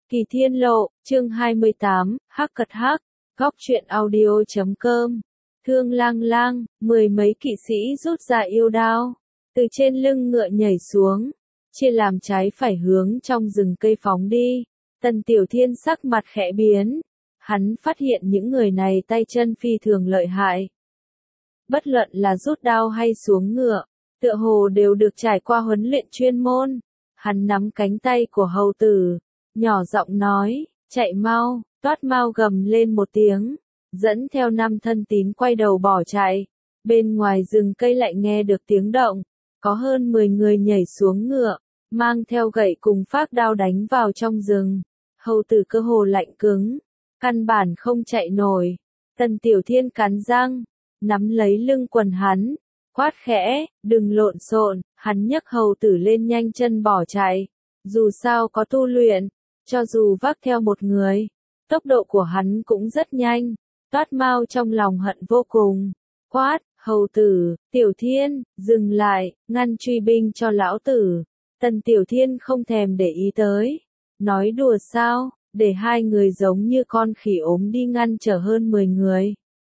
Kỳ Thiên Lộ, chương 28, Hắc Cật Hắc, góc truyện audio.com. Thương Lang Lang, mười mấy kỵ sĩ rút ra yêu đao, từ trên lưng ngựa nhảy xuống, chia làm trái phải hướng trong rừng cây phóng đi. Tần Tiểu Thiên sắc mặt khẽ biến, hắn phát hiện những người này tay chân phi thường lợi hại. Bất luận là rút đao hay xuống ngựa, tựa hồ đều được trải qua huấn luyện chuyên môn. Hắn nắm cánh tay của hầu tử, nhỏ giọng nói, chạy mau. Toát Mao gầm lên một tiếng, dẫn theo 5 thân tín quay đầu bỏ chạy. Bên ngoài rừng cây lại nghe được tiếng động, có hơn 10 người nhảy xuống ngựa, mang theo gậy cùng phác đao đánh vào trong rừng. Hầu tử cơ hồ lạnh cứng, căn bản không chạy nổi. Tần Tiểu Thiên cắn răng, nắm lấy lưng quần hắn, quát khẽ, đừng lộn xộn. Hắn nhấc hầu tử lên nhanh chân bỏ chạy. Dù sao có tu luyện, cho dù vác theo một người, tốc độ của hắn cũng rất nhanh. Toát Mao trong lòng hận vô cùng, quát, hầu tử, Tiểu Thiên, dừng lại, ngăn truy binh cho lão tử. Tần Tiểu Thiên không thèm để ý tới, nói đùa sao, để hai người giống như con khỉ ốm đi ngăn trở hơn 10 người.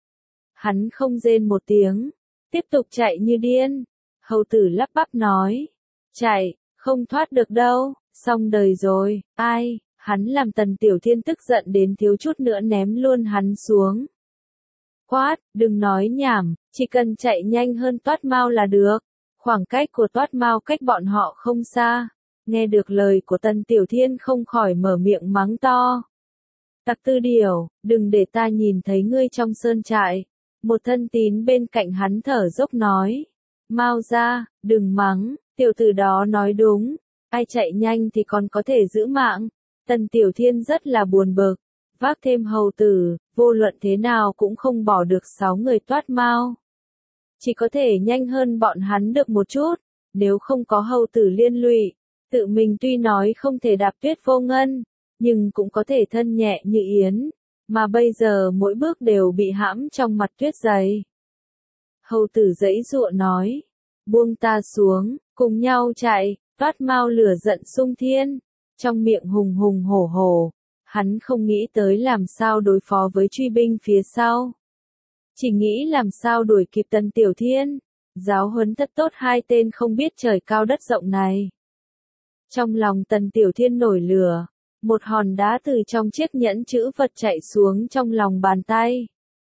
Hắn không rên một tiếng, tiếp tục chạy như điên. Hầu tử lắp bắp nói, chạy, không thoát được đâu, xong đời rồi. Ai? Hắn làm Tần Tiểu Thiên tức giận đến thiếu chút nữa ném luôn hắn xuống. Quát, đừng nói nhảm, chỉ cần chạy nhanh hơn Toát Mao là được. Khoảng cách của Toát Mao cách bọn họ không xa. Nghe được lời của Tần Tiểu Thiên không khỏi mở miệng mắng to. Tặc Tư Điểu, đừng để ta nhìn thấy ngươi trong sơn trại. Một thân tín bên cạnh hắn thở dốc nói. Mao ra, đừng mắng, tiểu tử đó nói đúng. Ai chạy nhanh thì còn có thể giữ mạng. Tần Tiểu Thiên rất là buồn bực, vác thêm hầu tử, vô luận thế nào cũng không bỏ được 6 người Toát Mao. Chỉ có thể nhanh hơn bọn hắn được một chút, nếu không có hầu tử liên lụy, tự mình tuy nói không thể đạp tuyết vô ngân, nhưng cũng có thể thân nhẹ như yến, mà bây giờ mỗi bước đều bị hãm trong mặt tuyết dày. Hầu tử giãy giụa nói, buông ta xuống, cùng nhau chạy. Toát Mao lửa giận sung thiên, trong miệng hùng hùng hổ hổ, hắn không nghĩ tới làm sao đối phó với truy binh phía sau. Chỉ nghĩ làm sao đuổi kịp Tần Tiểu Thiên, giáo huấn thật tốt hai tên không biết trời cao đất rộng này. Trong lòng Tần Tiểu Thiên nổi lửa, một hòn đá từ trong chiếc nhẫn chữ vật chạy xuống trong lòng bàn tay.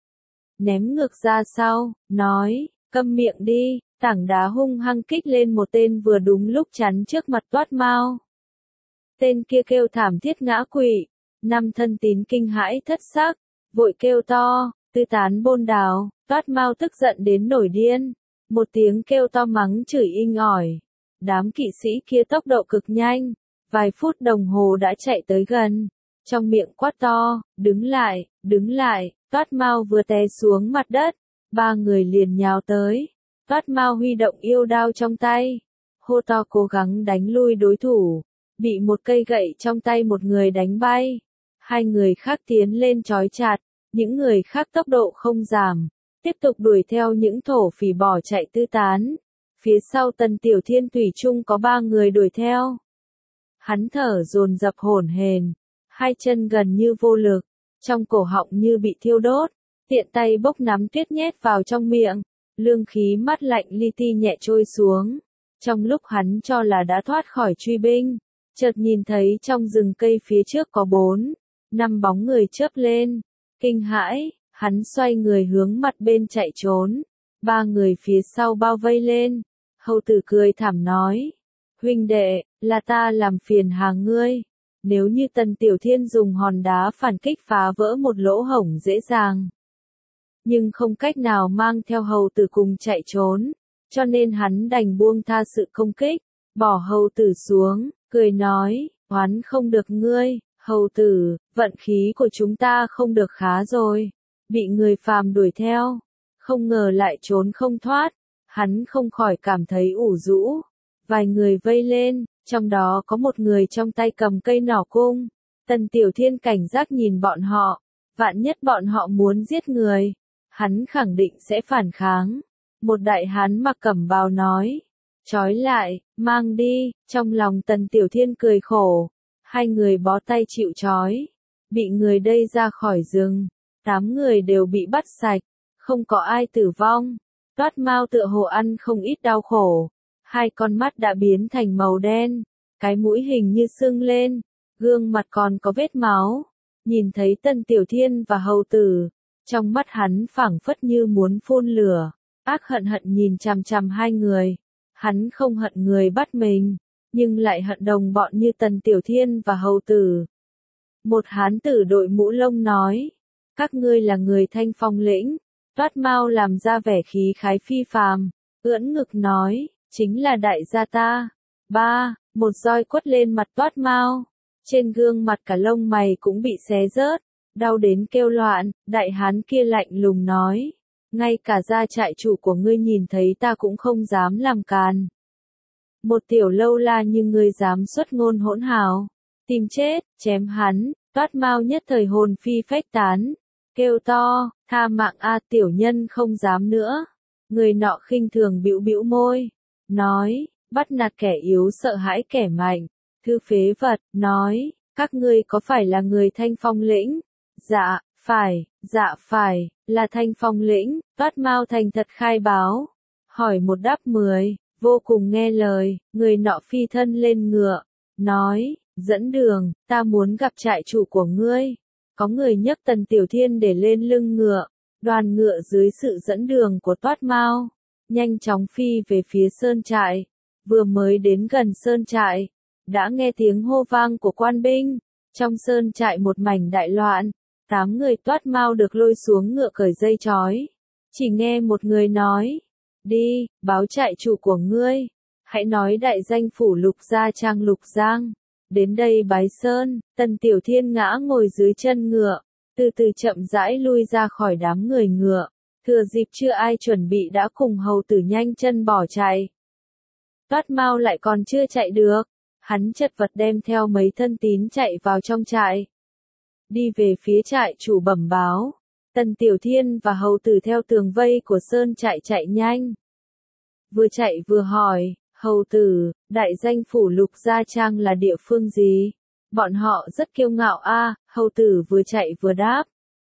Ném ngược ra sau, nói, câm miệng đi. Tảng đá hung hăng kích lên một tên vừa đúng lúc chắn trước mặt Toát Mao. Tên kia kêu thảm thiết ngã quỵ, 5 thân tín kinh hãi thất xác, vội kêu to, tư tán bôn đào. Toát Mao tức giận đến nổi điên, một tiếng kêu to mắng chửi inh ỏi. Đám kỵ sĩ kia tốc độ cực nhanh, vài phút đồng hồ đã chạy tới gần, trong miệng quát to, đứng lại, đứng lại. Toát Mao vừa té xuống mặt đất, 3 người liền nhào tới. Toát Mao huy động yêu đao trong tay, hô to cố gắng đánh lui đối thủ, bị một cây gậy trong tay một người đánh bay. 2 người khác tiến lên trói chặt, những người khác tốc độ không giảm, tiếp tục đuổi theo những thổ phỉ bỏ chạy tứ tán. Phía sau Tần Tiểu Thiên thủy chung có 3 người đuổi theo. Hắn thở dồn dập hổn hển, hai chân gần như vô lực, trong cổ họng như bị thiêu đốt, tiện tay bốc nắm tuyết nhét vào trong miệng. Lương khí mát lạnh li ti nhẹ trôi xuống. Trong lúc hắn cho là đã thoát khỏi truy binh, chợt nhìn thấy trong rừng cây phía trước có 4, 5 bóng người chớp lên. Kinh hãi, hắn xoay người hướng mặt bên chạy trốn. 3 người phía sau bao vây lên. Hầu tử cười thảm nói, huynh đệ, là ta làm phiền hà ngươi. Nếu như Tần Tiểu Thiên dùng hòn đá phản kích phá vỡ một lỗ hổng dễ dàng, nhưng không cách nào mang theo hầu tử cùng chạy trốn, cho nên hắn đành buông tha sự công kích, bỏ hầu tử xuống, cười nói, oán không được ngươi, hầu tử, vận khí của chúng ta không được khá rồi, bị người phàm đuổi theo, không ngờ lại trốn không thoát. Hắn không khỏi cảm thấy ủ rũ. Vài người vây lên, trong đó có một người trong tay cầm cây nỏ cung. Tần Tiểu Thiên cảnh giác nhìn bọn họ, vạn nhất bọn họ muốn giết người, hắn khẳng định sẽ phản kháng. Một đại hán mặc cẩm bào nói, trói lại, mang đi. Trong lòng Tần Tiểu Thiên cười khổ, Hai người bó tay chịu trói, bị người đây ra khỏi rừng. 8 người đều bị bắt sạch, không có ai tử vong. Toát Mao tựa hồ ăn không ít đau khổ. Hai con mắt đã biến thành màu đen, cái mũi hình như sưng lên, gương mặt còn có vết máu. Nhìn thấy Tần Tiểu Thiên và Hầu Tử, trong mắt hắn phảng phất như muốn phun lửa, ác hận hận nhìn chằm chằm hai người. Hắn không hận người bắt mình, nhưng lại hận đồng bọn như Tần Tiểu Thiên và Hầu Tử. Một hán tử đội mũ lông nói, các ngươi là người Thanh Phong lĩnh. Toát Mao làm ra vẻ khí khái phi phàm, ưỡn ngực nói, chính là đại gia ta. Một roi quất lên mặt Toát Mao, trên gương mặt cả lông mày cũng bị xé rớt, đau đến kêu loạn. Đại hán kia lạnh lùng nói, ngay cả gia trại chủ của ngươi nhìn thấy ta cũng không dám làm càn. Một tiểu lâu la như ngươi dám xuất ngôn hỗn hào, tìm chết, chém hắn. Toát Mao nhất thời hồn phi phách tán, kêu to, tha mạng a, tiểu nhân không dám nữa. Người nọ khinh thường bĩu bĩu môi, nói, bắt nạt kẻ yếu sợ hãi kẻ mạnh. Thư phế vật, nói, các ngươi có phải là người Thanh Phong lĩnh? Dạ phải, là Thanh Phong lĩnh. Toát Mao thành thật khai báo, hỏi một đáp 10, vô cùng nghe lời. Người nọ phi thân lên ngựa, nói, dẫn đường, ta muốn gặp trại chủ của ngươi. Có người nhấc Tần Tiểu Thiên để lên lưng ngựa, đoàn ngựa dưới sự dẫn đường của Toát Mao, nhanh chóng phi về phía sơn trại. Vừa mới đến gần sơn trại, đã nghe tiếng hô vang của quan binh, trong sơn trại một mảnh đại loạn. 8 người Toát Mao được lôi xuống ngựa cởi dây trói. Chỉ nghe một người nói, đi, báo trại chủ của ngươi, hãy nói đại danh phủ Lục Gia Trang Lục Giang, đến đây bái sơn. Tần Tiểu Thiên ngã ngồi dưới chân ngựa, từ từ chậm rãi lui ra khỏi đám người ngựa, thừa dịp chưa ai chuẩn bị đã cùng Hầu Tử nhanh chân bỏ chạy. Toát Mao lại còn chưa chạy được, hắn chật vật đem theo mấy thân tín chạy vào trong trại. Đi về phía trại chủ bẩm báo, Tần Tiểu Thiên và Hầu Tử theo tường vây của sơn trại chạy nhanh. Vừa chạy vừa hỏi, Hầu Tử, đại danh phủ Lục Gia Trang là địa phương gì? Bọn họ rất kiêu ngạo a. Hầu Tử vừa chạy vừa đáp.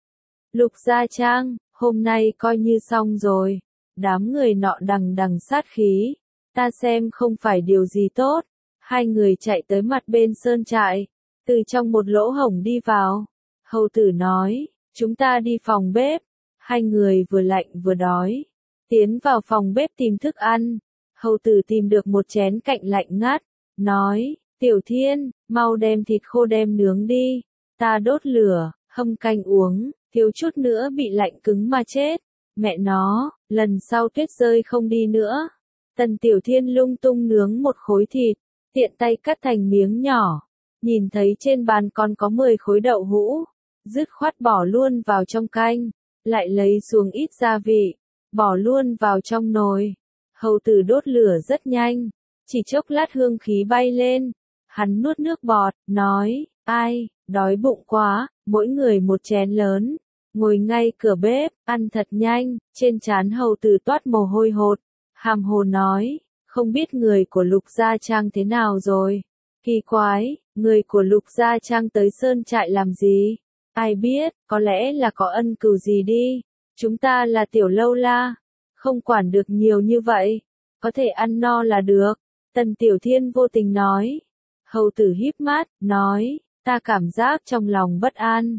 Lục Gia Trang, hôm nay coi như xong rồi. Đám người nọ đằng đằng sát khí, ta xem không phải điều gì tốt. Hai người chạy tới mặt bên sơn trại, từ trong một lỗ hổng đi vào. Hầu Tử nói, chúng ta đi phòng bếp. Hai người vừa lạnh vừa đói, tiến vào phòng bếp tìm thức ăn. Hầu Tử tìm được một chén cạnh lạnh ngắt, nói, Tiểu Thiên, mau đem thịt khô đem nướng đi, ta đốt lửa, hâm canh uống, thiếu chút nữa bị lạnh cứng mà chết. Mẹ nó, lần sau tuyết rơi không đi nữa. Tần Tiểu Thiên lung tung nướng một khối thịt, tiện tay cắt thành miếng nhỏ, nhìn thấy trên bàn còn có 10 khối đậu hũ, dứt khoát bỏ luôn vào trong canh, lại lấy xuống ít gia vị, bỏ luôn vào trong nồi. Hầu Tử đốt lửa rất nhanh, chỉ chốc lát hương khí bay lên, hắn nuốt nước bọt, nói, ai, đói bụng quá, mỗi người một chén lớn, ngồi ngay cửa bếp, ăn thật nhanh. Trên trán Hầu Tử toát mồ hôi hột, hàm hồ nói, không biết người của Lục Gia Trang thế nào rồi. Kỳ quái, người của Lục Gia Trang tới sơn trại làm gì? Ai biết, có lẽ là có ân cừu gì đi. Chúng ta là tiểu lâu la, không quản được nhiều như vậy, có thể ăn no là được. Tần Tiểu Thiên vô tình nói. Hầu Tử híp mắt, nói, ta cảm giác trong lòng bất an.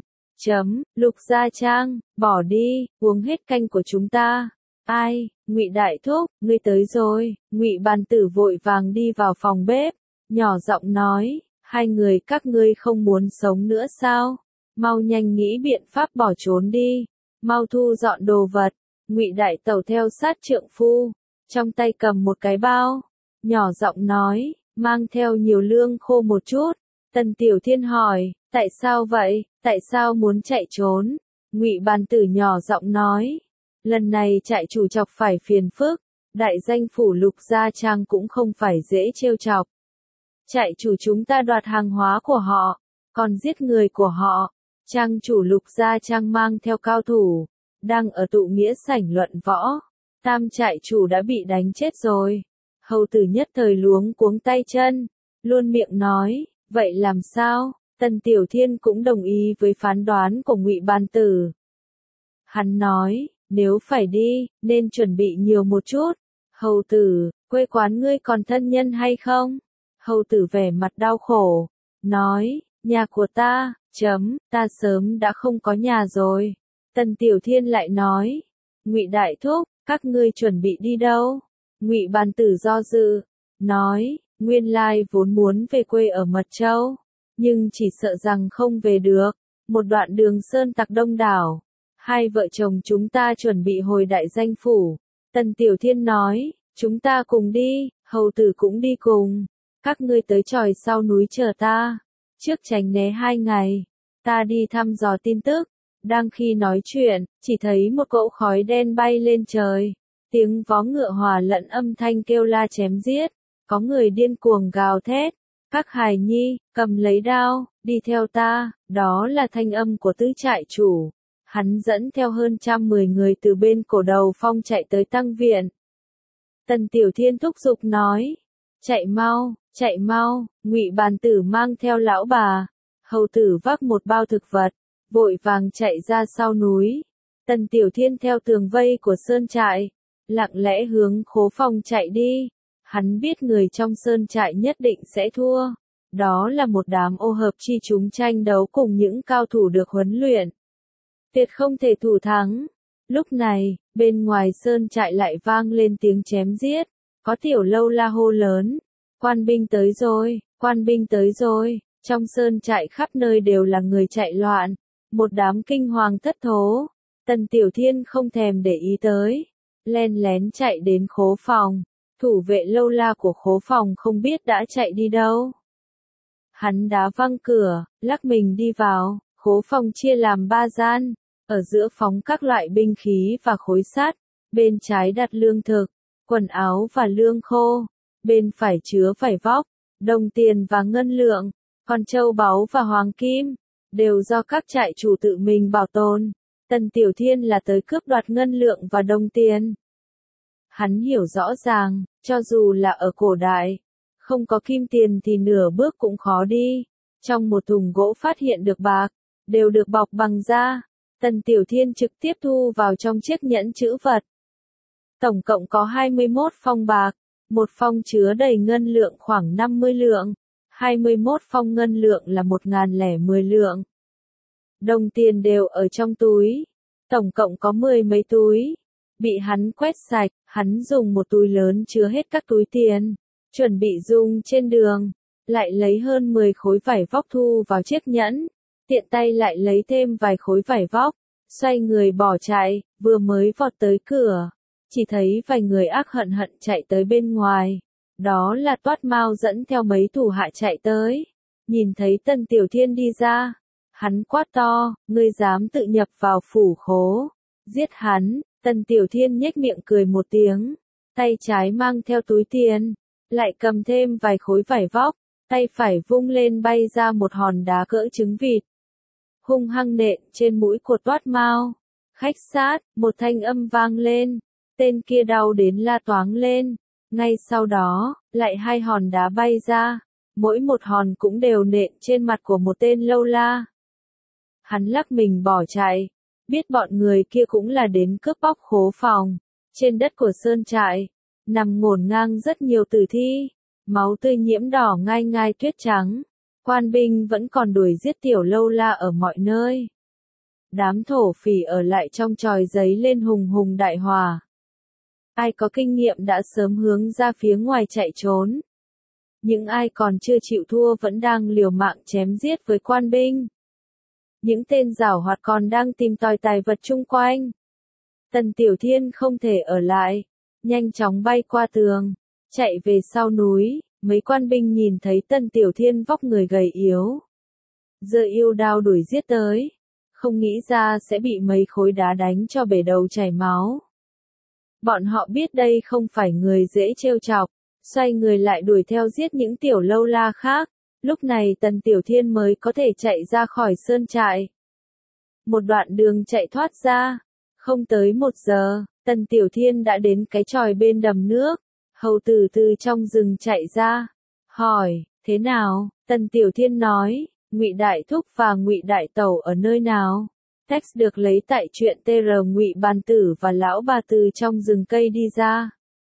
Lục Gia Trang, bỏ đi, uống hết canh của chúng ta. Ai, Ngụy Đại Thúc, ngươi tới rồi. Ngụy Bàn Tử vội vàng đi vào phòng bếp, nhỏ giọng nói, hai người các ngươi không muốn sống nữa sao? Mau nhanh nghĩ biện pháp bỏ trốn đi, mau thu dọn đồ vật. Ngụy Đại Tẩu theo sát trượng phu, trong tay cầm một cái bao, nhỏ giọng nói, mang theo nhiều lương khô một chút. Tần Tiểu Thiên hỏi, tại sao vậy, tại sao muốn chạy trốn? Ngụy Bàn Tử nhỏ giọng nói, lần này trại chủ chọc phải phiền phức, đại danh phủ Lục Gia Trang cũng không phải dễ trêu chọc. Trại chủ chúng ta đoạt hàng hóa của họ, còn giết người của họ. Trang chủ Lục Gia Trang mang theo cao thủ, đang ở tụ nghĩa sảnh luận võ. Tam trại chủ đã bị đánh chết rồi. Hầu Tử nhất thời luống cuống tay chân, luôn miệng nói, Vậy làm sao? Tần Tiểu Thiên cũng đồng ý với phán đoán của Ngụy Bàn Tử. Hắn nói, nếu phải đi, nên chuẩn bị nhiều một chút. Hầu tử, quê quán ngươi còn thân nhân hay không? Hầu tử vẻ mặt đau khổ, nói, nhà của ta, ta sớm đã không có nhà rồi. Tần Tiểu Thiên lại nói, Ngụy đại thúc, các ngươi chuẩn bị đi đâu? Ngụy Bàn Tử do dự, nói, nguyên lai vốn muốn về quê ở Mật Châu, nhưng chỉ sợ rằng không về được. Một đoạn đường sơn tặc đông đảo, hai vợ chồng chúng ta chuẩn bị hồi đại danh phủ. Tần Tiểu Thiên nói, chúng ta cùng đi, hầu tử cũng đi cùng. Các ngươi tới chòi sau núi chờ ta, trước tránh né 2 ngày, ta đi thăm dò tin tức. Đang khi nói chuyện, chỉ thấy một cỗ khói đen bay lên trời, tiếng vó ngựa hòa lẫn âm thanh kêu la chém giết, có người điên cuồng gào thét, các hài nhi, cầm lấy đao, đi theo ta, đó là thanh âm của tứ trại chủ. Hắn dẫn theo hơn 110 người từ bên cổ đầu phong chạy tới tăng viện. Tần Tiểu Thiên thúc giục nói, chạy mau, Ngụy Bàn Tử mang theo lão bà, hầu tử vác một bao thực vật, vội vàng chạy ra sau núi. Tần Tiểu Thiên theo tường vây của sơn trại, lặng lẽ hướng Khố Phòng chạy đi. Hắn biết người trong sơn trại nhất định sẽ thua. Đó là một đám ô hợp chi chúng tranh đấu cùng những cao thủ được huấn luyện. Tuyệt không thể thủ thắng. Lúc này, bên ngoài sơn trại lại vang lên tiếng chém giết. Có tiểu lâu la hô lớn. Quan binh tới rồi, quan binh tới rồi. Trong sơn trại khắp nơi đều là người chạy loạn. Một đám kinh hoàng thất thố. Tần Tiểu Thiên không thèm để ý tới. Len lén chạy đến Khố Phòng. Thủ vệ lâu la của Khố Phòng không biết đã chạy đi đâu. Hắn đá văng cửa, lắc mình đi vào. Khố Phòng chia làm 3 gian. Ở giữa phóng các loại binh khí và khối sắt. Bên trái đặt lương thực, quần áo và lương khô. Bên phải chứa vải vóc, đồng tiền và ngân lượng. Còn châu báu và hoàng kim, đều do các trại chủ tự mình bảo tồn. Tần Tiểu Thiên là tới cướp đoạt ngân lượng và đồng tiền. Hắn hiểu rõ ràng, cho dù là ở cổ đại, không có kim tiền thì nửa bước cũng khó đi. Trong một thùng gỗ phát hiện được bạc, đều được bọc bằng da. Tần Tiểu Thiên trực tiếp thu vào trong chiếc nhẫn trữ vật. Tổng cộng có 21 phong bạc, một phong chứa đầy ngân lượng khoảng 50 lượng, 21 phong ngân lượng là 1010 lượng. Đồng tiền đều ở trong túi, tổng cộng có 10 mấy túi. Bị hắn quét sạch, hắn dùng một túi lớn chứa hết các túi tiền, chuẩn bị dùng trên đường, lại lấy hơn 10 khối vải vóc thu vào chiếc nhẫn, tiện tay lại lấy thêm vài khối vải vóc, xoay người bỏ chạy, vừa mới vọt tới cửa, chỉ thấy vài người ác hận chạy tới bên ngoài, đó là Toát Mao dẫn theo mấy thủ hạ chạy tới, nhìn thấy Tần Tiểu Thiên đi ra, hắn quát to, ngươi dám tự nhập vào phủ khố, giết hắn. Tần Tiểu Thiên nhếch miệng cười một tiếng, tay trái mang theo túi tiền, lại cầm thêm vài khối vải vóc, tay phải vung lên bay ra một hòn đá cỡ trứng vịt. Hung hăng nện trên mũi của Toát Mao. Khách sát, một thanh âm vang lên, tên kia đau đến la toáng lên. Ngay sau đó, lại 2 hòn đá bay ra, mỗi một hòn cũng đều nện trên mặt của một tên lâu la. Hắn lắc mình bỏ chạy. Biết bọn người kia cũng là đến cướp bóc Khố Phòng. Trên đất của sơn trại, nằm ngổn ngang rất nhiều tử thi, máu tươi nhiễm đỏ ngai ngai tuyết trắng. Quan binh vẫn còn đuổi giết tiểu lâu la ở mọi nơi. Đám thổ phỉ ở lại trong chòi giấy lên hùng hùng đại hỏa. Ai có kinh nghiệm đã sớm hướng ra phía ngoài chạy trốn. Những ai còn chưa chịu thua vẫn đang liều mạng chém giết với quan binh. Những tên giảo hoạt còn đang tìm tòi tài vật chung quanh. Tần Tiểu Thiên không thể ở lại, nhanh chóng bay qua tường, chạy về sau núi. Mấy quan binh nhìn thấy Tần Tiểu Thiên vóc người gầy yếu, giơ yêu đao đuổi giết tới, không nghĩ ra sẽ bị mấy khối đá đánh cho bể đầu chảy máu. Bọn họ biết đây không phải người dễ trêu chọc, xoay người lại đuổi theo giết những tiểu lâu la khác. Lúc này Tần Tiểu Thiên mới có thể chạy ra khỏi sơn trại. Một đoạn đường chạy thoát ra, không tới 1 giờ, Tần Tiểu Thiên đã đến cái chòi bên đầm nước. Hầu tử từ trong rừng chạy ra, hỏi, thế nào, Tần Tiểu Thiên nói, Ngụy Đại Thúc và Ngụy Đại Tẩu ở nơi nào? Text được lấy tại truyện TR. Ngụy Bàn Tử và Lão Bà từ trong rừng cây đi ra.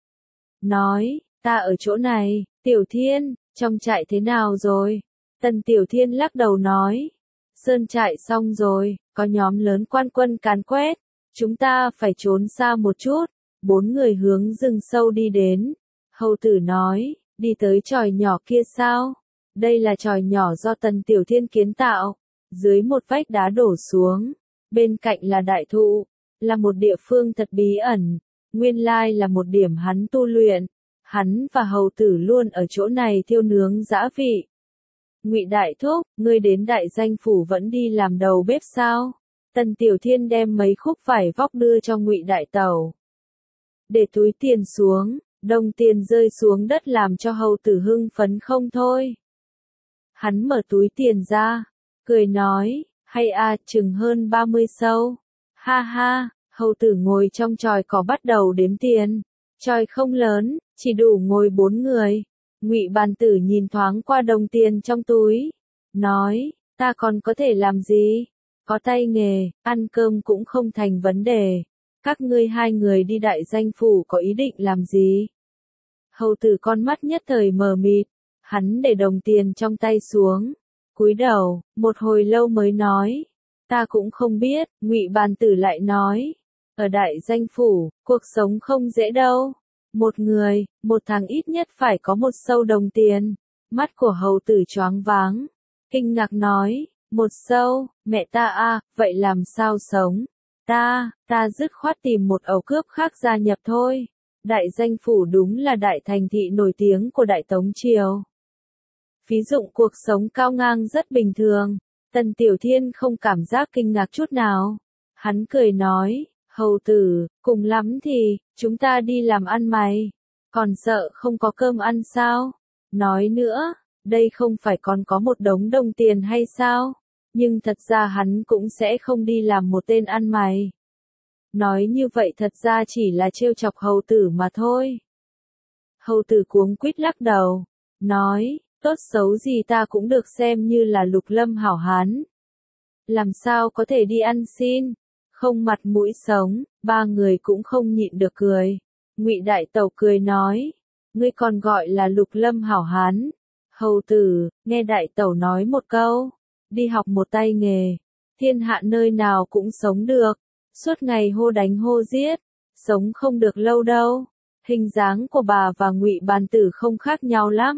Nói, ta ở chỗ này, Tiểu Thiên, trong trại thế nào rồi? Tần Tiểu Thiên lắc đầu nói, sơn trại xong rồi, có nhóm lớn quan quân càn quét, chúng ta phải trốn xa một chút. 4 người hướng rừng sâu đi đến. Hầu tử nói, đi tới chòi nhỏ kia sao? Đây là chòi nhỏ do Tần Tiểu Thiên kiến tạo. Dưới một vách đá đổ xuống, bên cạnh là đại thụ, là một địa phương thật bí ẩn. Nguyên lai là một điểm hắn tu luyện. Hắn và hầu tử luôn ở chỗ này thiêu nướng dã vị. Ngụy Đại Thúc, ngươi đến đại danh phủ vẫn đi làm đầu bếp sao? Tần Tiểu Thiên đem mấy khúc vải vóc đưa cho Ngụy Đại Tẩu. Để túi tiền xuống, đồng tiền rơi xuống đất làm cho hầu tử hưng phấn không thôi. Hắn mở túi tiền ra, cười nói, hay à, chừng hơn 30 sâu. Ha ha, hầu tử ngồi trong chòi cỏ bắt đầu đếm tiền. Chòi không lớn, chỉ đủ ngồi 4 người. Ngụy Bàn Tử nhìn thoáng qua đồng tiền trong túi, nói, ta còn có thể làm gì? Có tay nghề, ăn cơm cũng không thành vấn đề. Các ngươi 2 người đi đại danh phủ có ý định làm gì? Hầu tử con mắt nhất thời mờ mịt, hắn để đồng tiền trong tay xuống, cúi đầu, một hồi lâu mới nói, ta cũng không biết. Ngụy Bàn Tử lại nói, ở đại danh phủ, cuộc sống không dễ đâu. Một người, một tháng ít nhất phải có 1 sâu đồng tiền. Mắt của hầu tử choáng váng, kinh ngạc nói, 1 sâu, mẹ ta à, vậy làm sao sống? Ta dứt khoát tìm một ẩu cướp khác gia nhập thôi. Đại danh phủ đúng là đại thành thị nổi tiếng của Đại Tống Triều. Ví dụ cuộc sống cao ngang rất bình thường. Tần Tiểu Thiên không cảm giác kinh ngạc chút nào. Hắn cười nói, hầu tử, cùng lắm thì, chúng ta đi làm ăn mày. Còn sợ không có cơm ăn sao? Nói nữa, đây không phải còn có một đống đồng tiền hay sao? Nhưng thật ra hắn cũng sẽ không đi làm một tên ăn mày. Nói như vậy thật ra chỉ là trêu chọc hầu tử mà thôi. Hầu tử cuống quýt lắc đầu, nói, tốt xấu gì ta cũng được xem như là lục lâm hảo hán. Làm sao có thể đi ăn xin, không mặt mũi sống. 3 người cũng không nhịn được cười. Ngụy Đại Tẩu cười nói, ngươi còn gọi là lục lâm hảo hán. Hầu tử, nghe Đại Tẩu nói một câu, đi học một tay nghề, thiên hạ nơi nào cũng sống được. Suốt ngày hô đánh hô giết, sống không được lâu đâu. Hình dáng của bà và Ngụy Bàn Tử không khác nhau lắm.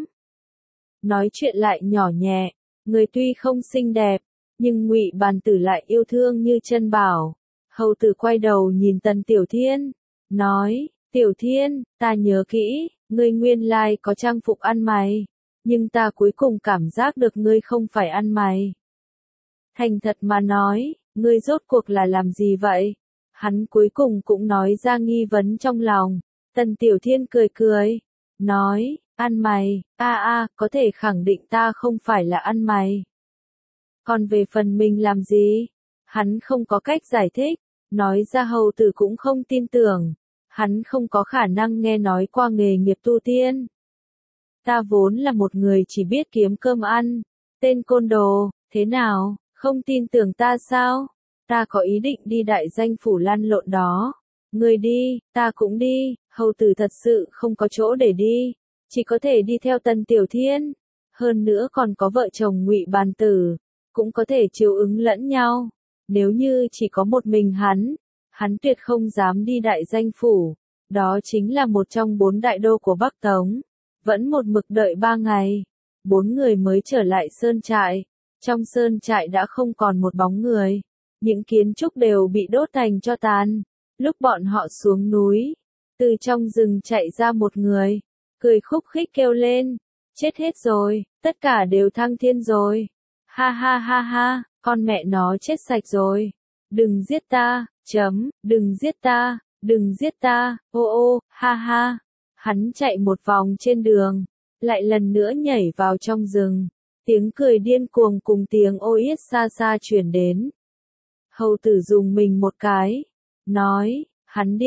Nói chuyện lại nhỏ nhẹ, người tuy không xinh đẹp, nhưng Ngụy Bàn Tử lại yêu thương như chân bảo. Hầu tử quay đầu nhìn Tần Tiểu Thiên, nói, Tiểu Thiên, ta nhớ kỹ, ngươi nguyên lai có trang phục ăn mày, nhưng ta cuối cùng cảm giác được ngươi không phải ăn mày. Thành thật mà nói, ngươi rốt cuộc là làm gì vậy? Hắn cuối cùng cũng nói ra nghi vấn trong lòng. Tần Tiểu Thiên cười cười, nói, ăn mày, có thể khẳng định ta không phải là ăn mày. Còn về phần mình làm gì? Hắn không có cách giải thích, nói ra hầu tử cũng không tin tưởng. Hắn không có khả năng nghe nói qua nghề nghiệp tu tiên. Ta vốn là một người chỉ biết kiếm cơm ăn, tên côn đồ, thế nào, không tin tưởng ta sao? Ta có ý định đi đại danh phủ lăn lộn đó. Người đi, ta cũng đi. Hầu tử thật sự không có chỗ để đi, chỉ có thể đi theo Tần Tiểu Thiên. Hơn nữa còn có vợ chồng Ngụy Bàn Tử, cũng có thể chiếu ứng lẫn nhau. Nếu như chỉ có một mình hắn tuyệt không dám đi đại danh phủ. Đó chính là một trong 4 đại đô của Bắc Tống. Vẫn một mực đợi 3 ngày, 4 người mới trở lại sơn trại. Trong sơn trại đã không còn một bóng người. Những kiến trúc đều bị đốt thành tro tàn. Lúc bọn họ xuống núi, từ trong rừng chạy ra một người, cười khúc khích kêu lên, chết hết rồi, tất cả đều thăng thiên rồi. Ha ha ha ha, con mẹ nó chết sạch rồi. Đừng giết ta, đừng giết ta, đừng giết ta, ô, ha ha. Hắn chạy một vòng trên đường, lại lần nữa nhảy vào trong rừng. Tiếng cười điên cuồng cùng tiếng ô yết xa xa truyền đến. Hầu tử dùng mình một cái, nói, hắn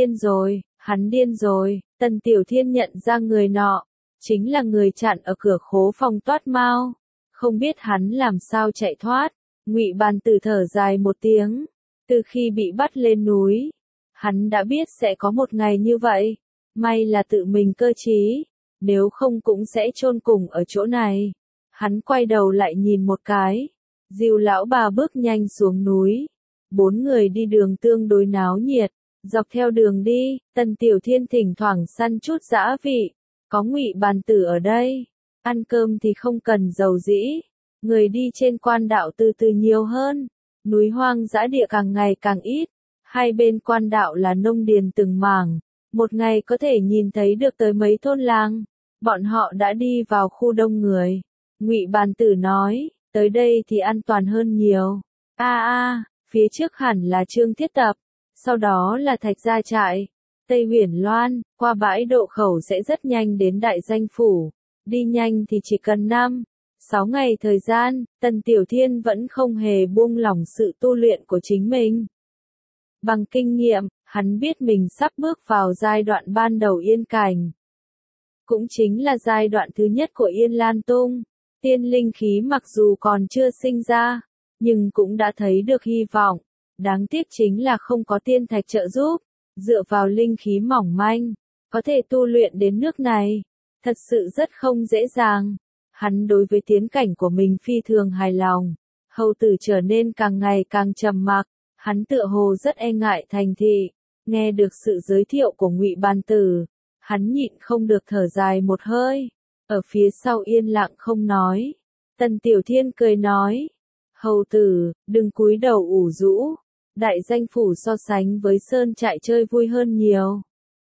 điên rồi. Tần Tiểu Thiên nhận ra người nọ, chính là người chặn ở cửa khố phòng Toát Mao. không biết hắn làm sao chạy thoát. Ngụy Bàn Tử thở dài một tiếng, từ khi bị bắt lên núi, hắn đã biết sẽ có một ngày như vậy, may là tự mình cơ trí, nếu không cũng sẽ chôn cùng ở chỗ này. Hắn quay đầu lại nhìn một cái, Dưu lão bà bước nhanh xuống núi, 4 người đi đường tương đối náo nhiệt, dọc theo đường đi, Tần Tiểu Thiên thỉnh thoảng săn chút dã vị, có Ngụy Bàn Tử ở đây, ăn cơm thì không cần dầu dĩ, người đi trên quan đạo từ từ nhiều hơn, núi hoang dã địa càng ngày càng ít, hai bên quan đạo là nông điền từng mảng, một ngày có thể nhìn thấy được tới mấy thôn làng, bọn họ đã đi vào khu đông người. Ngụy Bàn Tử nói, tới đây thì an toàn hơn nhiều. Phía trước hẳn là Trương Thiết Tập, sau đó là Thạch Gia Trại, Tây Huyền Loan, qua bãi độ khẩu sẽ rất nhanh đến Đại Danh Phủ, đi nhanh thì chỉ cần 6 ngày thời gian. Tần Tiểu Thiên vẫn không hề buông lỏng sự tu luyện của chính mình. Bằng kinh nghiệm, hắn biết mình sắp bước vào giai đoạn ban đầu yên cảnh. Cũng chính là giai đoạn thứ nhất của Yên Lan Tung. Tiên linh khí mặc dù còn chưa sinh ra, nhưng cũng đã thấy được hy vọng. Đáng tiếc chính là không có tiên thạch trợ giúp, dựa vào linh khí mỏng manh, có thể tu luyện đến nước này. Thật sự rất không dễ dàng. Hắn đối với tiến cảnh của mình phi thường hài lòng. Hầu Tử trở nên càng ngày càng trầm mặc, hắn tựa hồ rất e ngại thành thị. Nghe được sự giới thiệu của Ngụy Bàn Tử, hắn nhịn không được thở dài một hơi. Ở phía sau yên lặng không nói. Tần Tiểu Thiên cười nói, Hầu Tử, đừng cúi đầu ủ rũ. Đại Danh Phủ so sánh với sơn trại chơi vui hơn nhiều.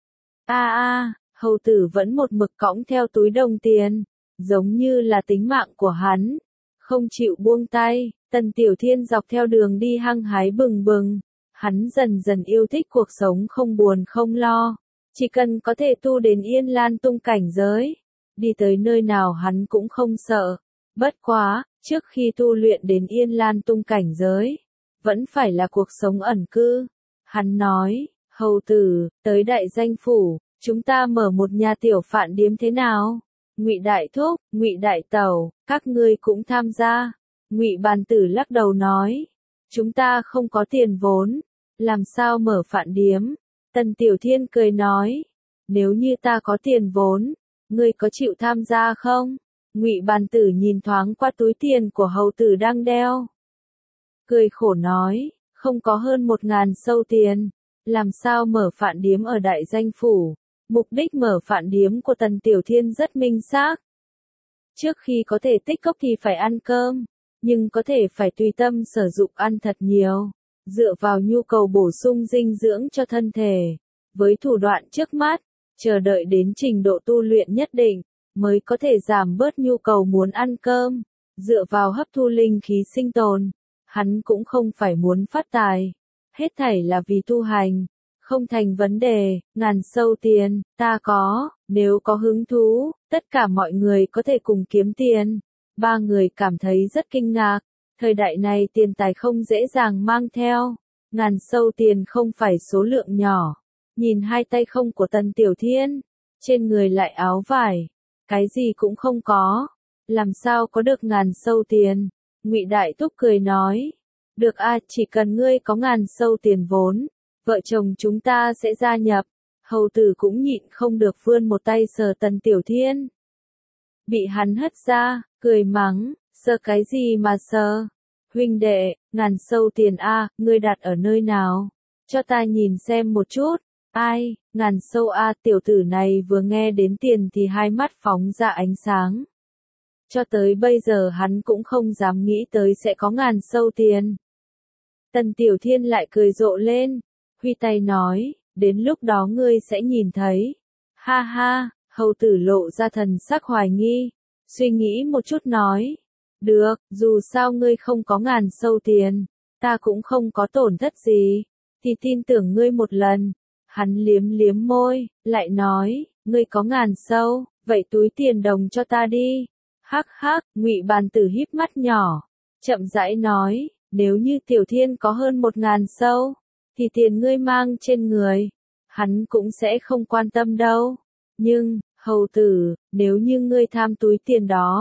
Hầu Tử vẫn một mực cõng theo túi đồng tiền, giống như là tính mạng của hắn, không chịu buông tay. Tần Tiểu Thiên dọc theo đường đi hăng hái bừng bừng, hắn dần dần yêu thích cuộc sống không buồn không lo, chỉ cần có thể tu đến Yên Lan Tung cảnh giới, đi tới nơi nào hắn cũng không sợ. Bất quá, trước khi tu luyện đến Yên Lan Tung cảnh giới, vẫn phải là cuộc sống ẩn cư. Hắn nói, Hầu Tử, tới Đại Danh Phủ, chúng ta mở một nhà tiểu phạn điếm thế nào? Ngụy Đại Thúc, Ngụy Đại Tẩu, các ngươi cũng tham gia. Ngụy Bàn Tử lắc đầu nói, chúng ta không có tiền vốn, làm sao mở phạn điếm? Tần Tiểu Thiên cười nói, nếu như ta có tiền vốn, ngươi có chịu tham gia không? Ngụy Bàn Tử nhìn thoáng qua túi tiền của Hầu Tử đang đeo, cười khổ nói, không có hơn 1.000 sâu tiền, làm sao mở phạn điếm ở Đại Danh Phủ? Mục đích mở phạn điếm của Tần Tiểu Thiên rất minh xác. Trước khi có thể tích cốc thì phải ăn cơm, nhưng có thể phải tùy tâm sử dụng ăn thật nhiều, dựa vào nhu cầu bổ sung dinh dưỡng cho thân thể, với thủ đoạn trước mắt, chờ đợi đến trình độ tu luyện nhất định, mới có thể giảm bớt nhu cầu muốn ăn cơm, dựa vào hấp thu linh khí sinh tồn. Hắn cũng không phải muốn phát tài, hết thảy là vì tu hành. Không thành vấn đề, 1.000 sâu tiền, ta có, nếu có hứng thú, tất cả mọi người có thể cùng kiếm tiền. 3 người cảm thấy rất kinh ngạc, thời đại này tiền tài không dễ dàng mang theo, 1.000 sâu tiền không phải số lượng nhỏ. Nhìn hai tay không của Tần Tiểu Thiên, trên người lại áo vải, cái gì cũng không có, làm sao có được 1.000 sâu tiền? Ngụy Đại Thúc cười nói, được chỉ cần ngươi có 1.000 sâu tiền vốn, vợ chồng chúng ta sẽ gia nhập. Hầu Tử cũng nhịn không được vươn một tay sờ Tần Tiểu Thiên. Bị hắn hất ra, cười mắng, sờ cái gì mà sờ? Huynh đệ, 1.000 sâu tiền ngươi đặt ở nơi nào? Cho ta nhìn xem một chút. 1.000 sâu tiểu tử này vừa nghe đến tiền thì hai mắt phóng ra ánh sáng. Cho tới bây giờ hắn cũng không dám nghĩ tới sẽ có 1.000 sâu tiền. Tần Tiểu Thiên lại cười rộ lên, huy tay nói, đến lúc đó ngươi sẽ nhìn thấy. Ha ha, Hầu Tử lộ ra thần sắc hoài nghi, suy nghĩ một chút nói, được, dù sao ngươi không có 1.000 sâu tiền, ta cũng không có tổn thất gì, thì tin tưởng ngươi một lần. Hắn liếm liếm môi, lại nói, ngươi có 1.000 sâu, vậy túi tiền đồng cho ta đi. Hắc hắc, Ngụy Bàn Tử híp mắt nhỏ, chậm rãi nói, nếu như Tiểu Thiên có hơn 1.000 sâu, thì tiền ngươi mang trên người, hắn cũng sẽ không quan tâm đâu. Nhưng, Hầu Tử, nếu như ngươi tham túi tiền đó,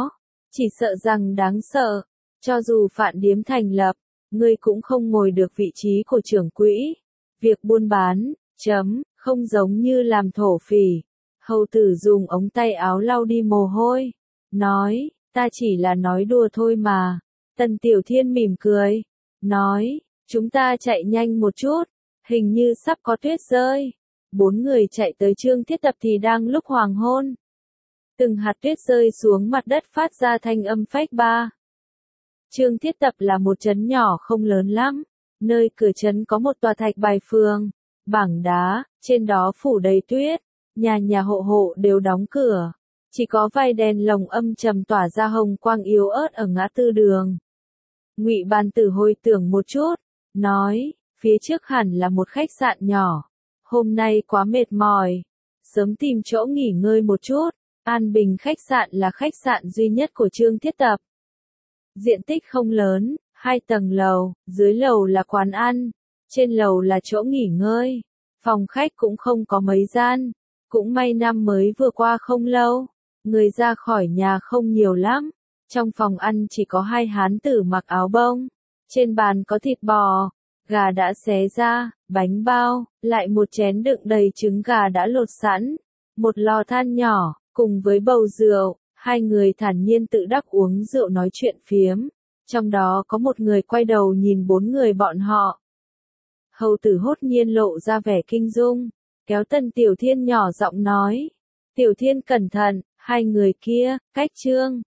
Chỉ sợ rằng đáng sợ, cho dù Phạn điếm thành lập, ngươi cũng không ngồi được vị trí của trưởng quỹ. Việc buôn bán, không giống như làm thổ phỉ. Hầu tử dùng ống tay áo lau đi mồ hôi. Nói, ta chỉ là nói đùa thôi mà. Tần Tiểu Thiên mỉm cười. Nói, chúng ta chạy nhanh một chút. Hình như sắp có tuyết rơi. 4 người chạy tới Trương Thiết Tập thì đang lúc hoàng hôn. Từng hạt tuyết rơi xuống mặt đất phát ra thanh âm phách ba. Trương Thiết Tập là một trấn nhỏ không lớn lắm. Nơi cửa trấn có một tòa thạch bài phường, bảng đá, trên đó phủ đầy tuyết. Nhà nhà hộ hộ đều đóng cửa. Chỉ có vài đèn lồng âm trầm tỏa ra hồng quang yếu ớt ở ngã tư đường. Ngụy Bàn Tử hồi tưởng một chút, nói, phía trước hẳn là một khách sạn nhỏ. Hôm nay quá mệt mỏi, sớm tìm chỗ nghỉ ngơi một chút. An Bình khách sạn là khách sạn duy nhất của Trương Thiết Tập. Diện tích không lớn, 2 tầng lầu, dưới lầu là quán ăn, trên lầu là chỗ nghỉ ngơi. Phòng khách cũng không có mấy gian, cũng may năm mới vừa qua không lâu, người ra khỏi nhà không nhiều lắm. Trong phòng ăn chỉ có 2 hán tử mặc áo bông, trên bàn có thịt bò, gà đã xé ra, bánh bao, lại một chén đựng đầy trứng gà đã lột sẵn, một lò than nhỏ, cùng với bầu rượu. Hai người thản nhiên tự đắc uống rượu nói chuyện phiếm, trong đó có một người quay đầu nhìn 4 người bọn họ. Hầu tử hốt nhiên lộ ra vẻ kinh dung, kéo Tần Tiểu Thiên nhỏ giọng nói, Tiểu Thiên cẩn thận, hai người kia, cách Trương